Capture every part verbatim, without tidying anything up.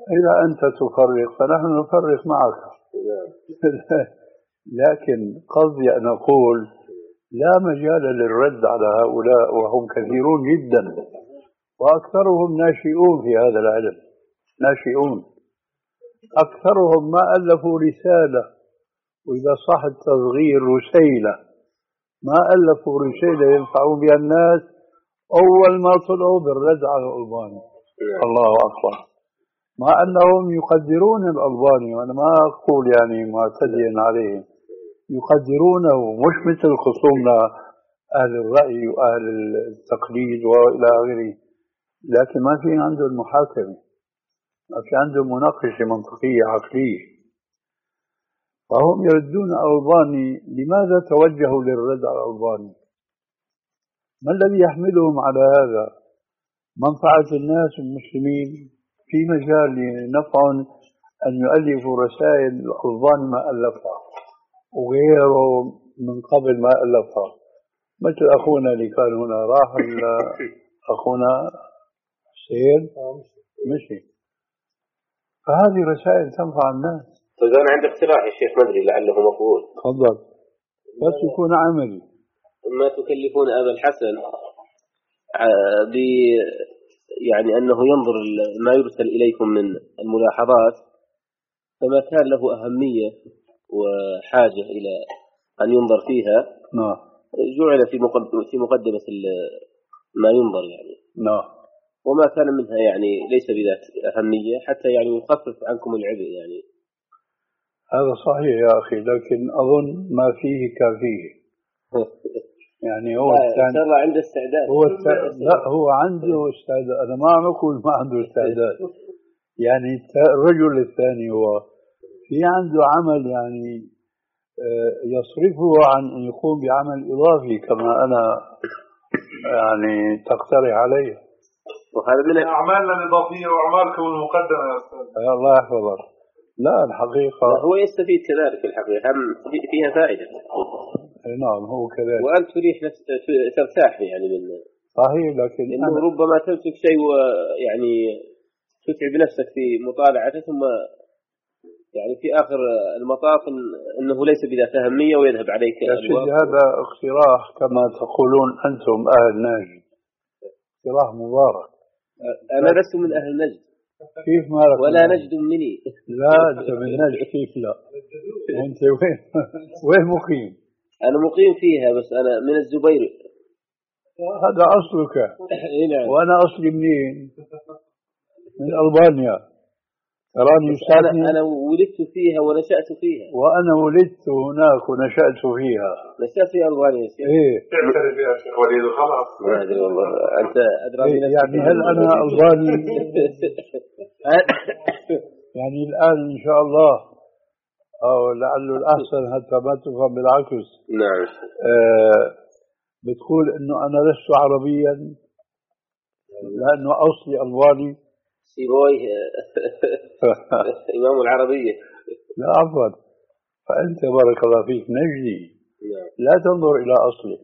إذا أنت تفرق فنحن نفرق معك. لكن قصدي أن أقول لا مجال للرد على هؤلاء وهم كثيرون جدا وأكثرهم ناشئون في هذا العلم، ناشئون أكثرهم ما ألفوا رسالة، وإذا صح التصغير رسيلة، ما ألفوا رسالة ينفعون بها الناس أول ما طلعوا بالرد على الألباني. الله أكبر. مع أنهم يقدرون الألباني، وأنا ما أقول يعني معتديا عليهم، يقدرونه مش مثل خصومنا أهل الرأي وأهل التقليد وإلى آخره، لكن ما في عنده المحاكمة، ما في عنده مناقشة منطقية عقلية. فهم يردون الألباني. لماذا توجهوا للرد على الألباني؟ ما الذي يحملهم على هذا؟ منفعة الناس المسلمين في مجال نفع أن يؤلفوا رسائل الألباني ما ألفها وغيره من قبل ما ألفها، مثل أخونا اللي كان هنا راح أخونا سيد مشي. فهذه رسائل تنفع الناس. طيب أنا عندي اقتراح يا شيخ، مدري لعله مقبول. تفضل. بس يكون عملي. ما تكلفون أبا الحسن ب يعني أنه ينظر ما يرسل إليكم من الملاحظات، فما كان له أهمية وحاجة إلى أن ينظر فيها نعم جعل في في مقدمة ما ينظر يعني نعم، وما كان منها يعني ليس بذات أهمية حتى يعني يخفف عنكم العبء يعني. هذا صحيح يا أخي، لكن أظن ما فيه كافيه. يعني هو إن شاء الله عنده استعداد. هو الت... لا هو عنده استعداد، أنا ما عم أقول ما عنده استعداد. يعني الرجل الثاني هو في عنده عمل يعني يصرفه عن أن يقوم بعمل إضافي كما أنا يعني تقترح عليه. وهذا من أعمالنا الإضافية وأعمالكم المقدمة يا أستاذ. الله يحفظك. لا الحقيقة لا هو يستفيد كذلك في الحقيقة، هم فيها فائدة. نعم هو كذلك. وأنت تريح نفسك ترتاح يعني من صحيح، لكن إنه أنا... ربما تمسك شيء ويعني تتعب نفسك في مطالعته، ثم يعني في آخر المطاف إنه ليس بذات أهمية ويذهب عليك الوقت. هذا اقتراح كما تقولون أنتم أهل نجد، اقتراح مبارك. أنا لست من أهل نجد. كيف ما لك ولا نجد مني. لا أنت من نجد. كيف لا؟ أنت وين وين مقيم؟ أنا مقيم فيها بس أنا من الزبير. هذا أصلك. وأنا أصلي منين؟ من ألبانيا. تراني أنا أنا ولدت فيها ونشأت فيها. وأنا ولدت هناك ونشأت فيها. نشأت في ألبانيا. إيه. تعترف يا شيخ وليد وخلاص. ما أدري والله أنت أدرى إيه يعني هل أنا ألباني؟ يعني الآن إن شاء الله أو لعله الأحسن حتى ما تفهم بالعكس. نعم. آه بتقول إنه أنا لست عربيا لأنه أصلي ألباني. سيبويه إمام العربية. لا عفوا، فأنت بارك الله فيك نجدي. لا تنظر إلى أصلك،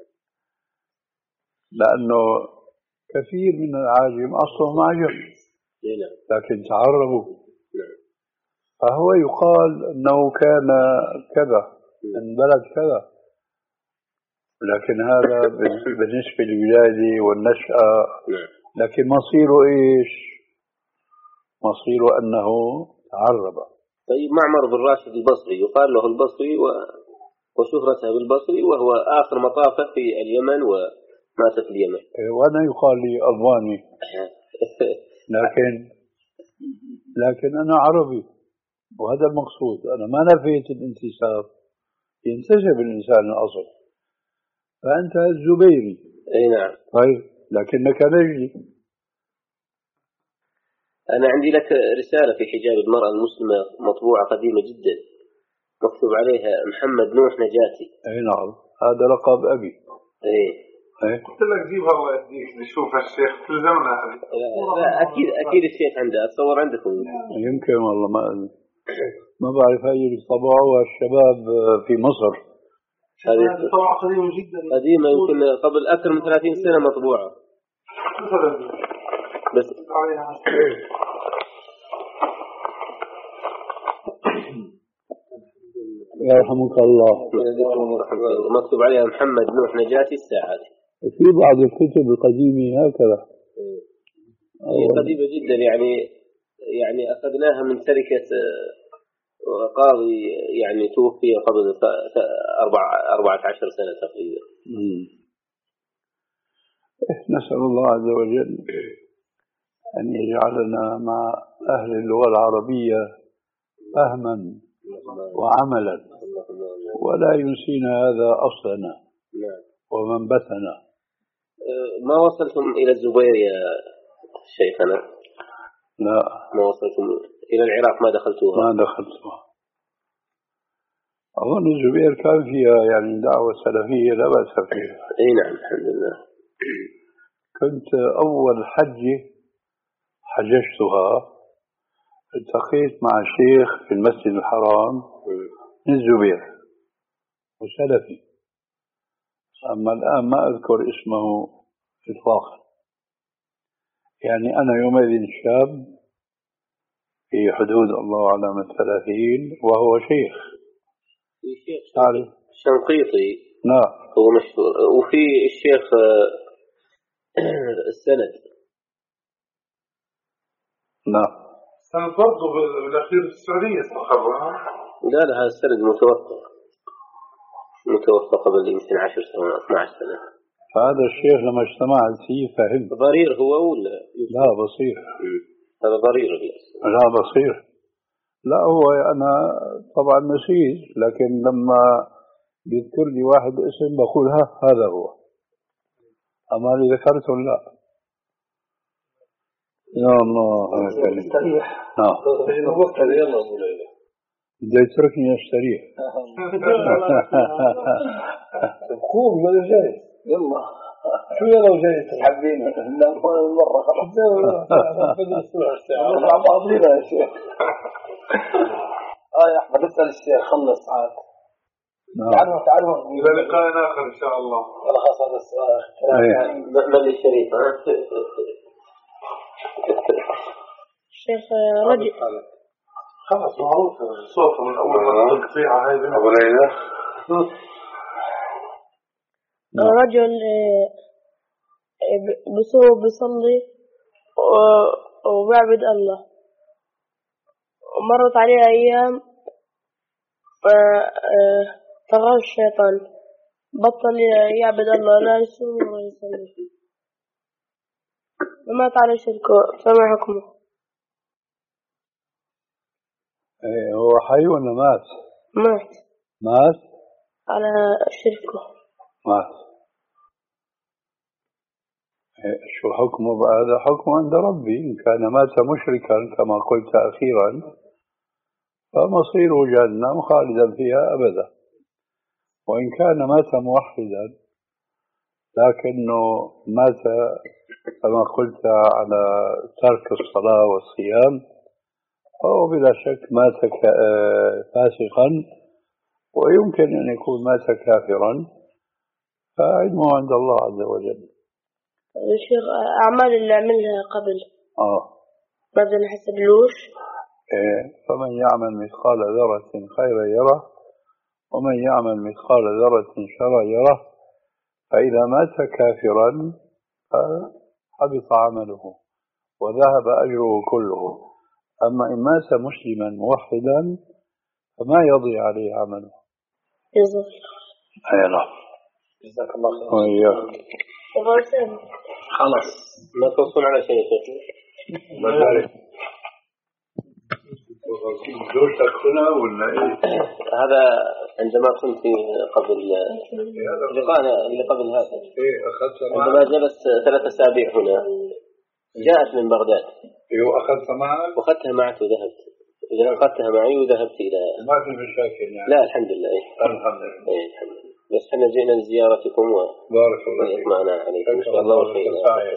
لأنه كثير من العاجم أصلهم عجم لكن تعربوا. فهو يقال أنه كان كذا من بلد كذا، لكن هذا بالنسبة للولادة والنشأة. لكن مصيره إيش؟ مصيره أنه تعرب. طيب معمر بن راشد البصري يقال له البصري و... وشهرته بالبصري، وهو آخر مطافه في اليمن ومات في اليمن. وأنا يقال لي ألباني لكن لكن أنا عربي، وهذا المقصود. أنا ما نفيت الانتساب، ينتسب الإنسان الأصل. فأنت الزبيري. أي نعم. طيب لكنك نجدي. أنا عندي لك رسالة في حجاب المرأة المسلمة مطبوعة قديمة جدا، مكتوب عليها محمد نوح نجاتي. أي نعم، هذا لقب أبي. إيه. إيه. قلت لك جيبها الله يهديك نشوف الشيخ تلزمنا هذه. لا, لا أكيد أكيد الشيخ عنده، أتصور عندكم. يمكن والله ما ما بعرف هاي اللي طبعوها الشباب في مصر. هذه طبعة قديمة جدا. قديمة يمكن قبل أكثر من ثلاثين سنة مطبوعة. بس يرحمك الله. مكتوب عليها محمد نوح نجاتي الساعات. في بعض الكتب القديمة هكذا. هي قديمة جدا يعني يعني أخذناها من تركة قاضي يعني توفي قبل أربع أربعة عشر سنة تقريبا. نسأل الله عز وجل أن يجعلنا مع أهل اللغة العربية فهما وعملا، ولا ينسينا هذا أصلنا ومنبتنا. ما وصلتم إلى الزبير يا شيخنا؟ لا، ما وصلتم إلى العراق؟ ما دخلتوها؟ ما دخلتوها. أظن الزبير كان فيها يعني دعوة سلفية لا بأس فيها. أي نعم الحمد لله. كنت أول حجة حججتها التقيت مع شيخ في المسجد الحرام من الزبير وسلفي، أما الآن ما أذكر اسمه إطلاقا. يعني أنا يومئذ شاب في حدود الله أعلم الثلاثين وهو شيخ. في شيخ شنقيطي. نعم. هو مشهور. وفي الشيخ السند. نعم. السند برضه بالأخير في السعودية استقر. لا لا، هذا السند متوفى متوفى قبل يمكن عشر سنوات اثنعش سنة. فهذا الشيخ لما اجتمعت فيه فهم. ضرير هو ولا؟ لا بصير. هذا ضرير. لا بصير. لا هو أنا طبعا نسيت، لكن لما بيذكر لي واحد اسم بقول ها هذا هو، أما اللي ذكرته لا. يا الله استريح. نعم. بدي يتركني استريح. قوم يلا جاي يلا. شو يلا جاي تحبين لا مرة خلاص مع بعضينا يا شيخ. اه يا احمد اسال الشيخ خلص عاد. تعالوا تعالوا الى لقاء اخر ان شاء الله. يلا خلاص هذا السؤال بل الشريف. الشيخ رجل خلاص معروف صوته من اول مرة القطيعة هاي ابو ليلى. رجل بسوء بيصلي وبعبد الله، ومرت عليه أيام طغى الشيطان بطل يعبد الله لا يصوم ولا يصلي ومات على شركه، فما حكمه؟ هو حي ولا مات؟ مات. مات على شركه. مات. شو حكمه؟ هذا حكم عند ربي. إن كان مات مشركا كما قلت أخيرا فمصيره جهنم خالدا فيها أبدا، وإن كان مات موحدا لكنه مات كما قلت على ترك الصلاة والصيام فهو بلا شك مات فاسقا، ويمكن أن يكون مات كافرا، فعلمه عند الله عز وجل. الشيخ أعمال اللي عملها قبل آه ما بنحسبلوش. إيه، فمن يعمل مثقال ذرة خيرا يره ومن يعمل مثقال ذرة شرا يره، فإذا مات كافرا فحبط عمله وذهب أجره كله، أما إن مات مسلما موحدا فما يضيع عليه عمله. جزاك الله. أي نعم. جزاك الله خير. وإياك. خلاص لا توصل على شيء شيخ. ما تعرف زوجتك هنا ولا إيه؟ هذا عندما كنت قبل لقاءنا اللي قبل هذا. إيه أخذت عندما جلست ثلاث أسابيع هنا جاءت من بغداد. إيه وأخذت معك؟ وأخذتها معك وذهبت. إذا أخذتها معي وذهبت إلى. ما في مشاكل يعني. لا الحمد لله. إيه. الحمد لله. إيه الحمد لله. بس احنا جئنا لزيارتكم و بارك الله فيك. معنا عليكم إن شاء الله والخير.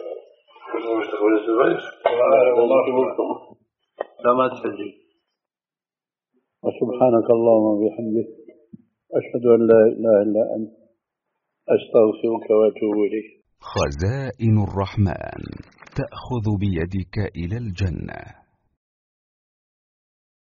لا ما تسجل. وسبحانك اللهم وبحمدك أشهد أن لا إله إلا أنت أستغفرك وأتوب إليك. خزائن الرحمن تأخذ بيدك إلى الجنة.